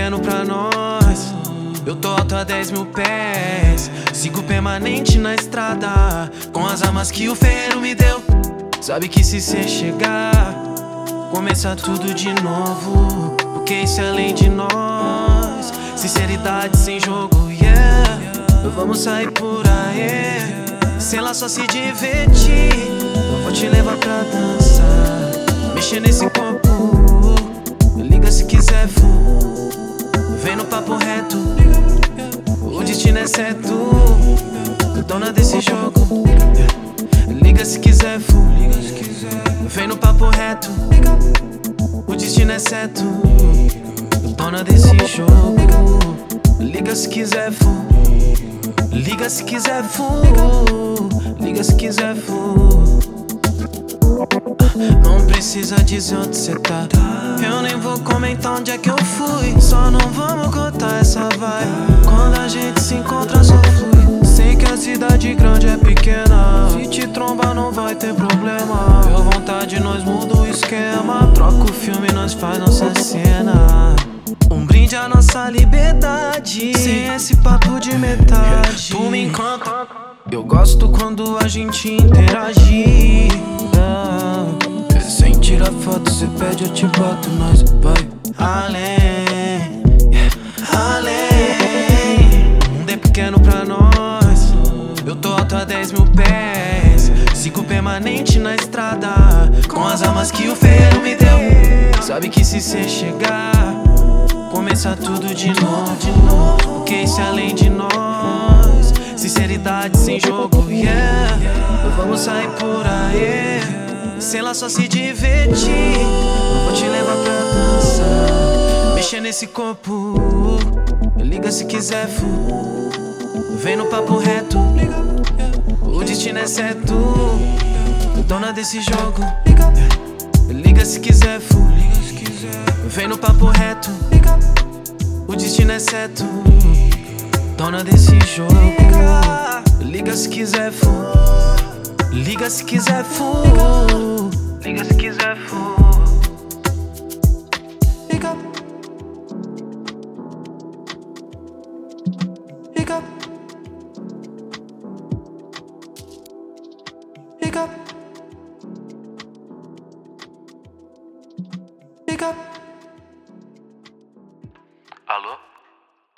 pequeno pra nós. Eu tô alto a 10 mil pés. Sigo permanente na estrada, com as armas que o ferreiro me deu. Sabe que se cê chegar, começa tudo de novo, porque isso é além de nós. Sinceridade sem jogo, yeah. Vamos sair por aí, sem lá só se divertir. Eu vou te levar pra dançar, mexer nesse corpo. Liga se quiser, vem no papo reto. O destino é certo, dona desse jogo. Liga se quiser, vem no papo reto. O destino é certo, dona desse jogo. Liga se quiser, liga se quiser, liga se quiser, não precisa dizer onde cê tá. Eu nem vou comentar onde é que eu fui, só não vamos contar essa vibe. Quando a gente se encontra só flui. Sei que a cidade grande é pequena, se te trombar não vai ter problema. Deu vontade, nós muda o esquema, troca o filme, nós faz nossa cena. Um brinde à nossa liberdade, sem esse papo de metade. Tu me encanta, eu gosto quando a gente interage. Sem tirar foto, cê pede, eu te boto, nós vai além, além. O mundo é pequeno pra nós, eu tô alto a 10 mil pés. Sigo permanente na estrada, com as armas que o ferreiro me deu. Sabe que se cê chegar, começa tudo de novo, porque isso é além de nós. Sinceridade sem jogo, yeah. Vamos sair por aí, sem lá só se divertir. Eu vou te levar pra dançar, mexer nesse corpo. Liga se quiser, vem no papo reto. O destino é certo, dona desse jogo. Liga se quiser, vem no papo reto. O destino é certo, dona desse jogo. Liga se quiser, liga se quiser, liga se quiser, liga, liga, liga, liga. Alô?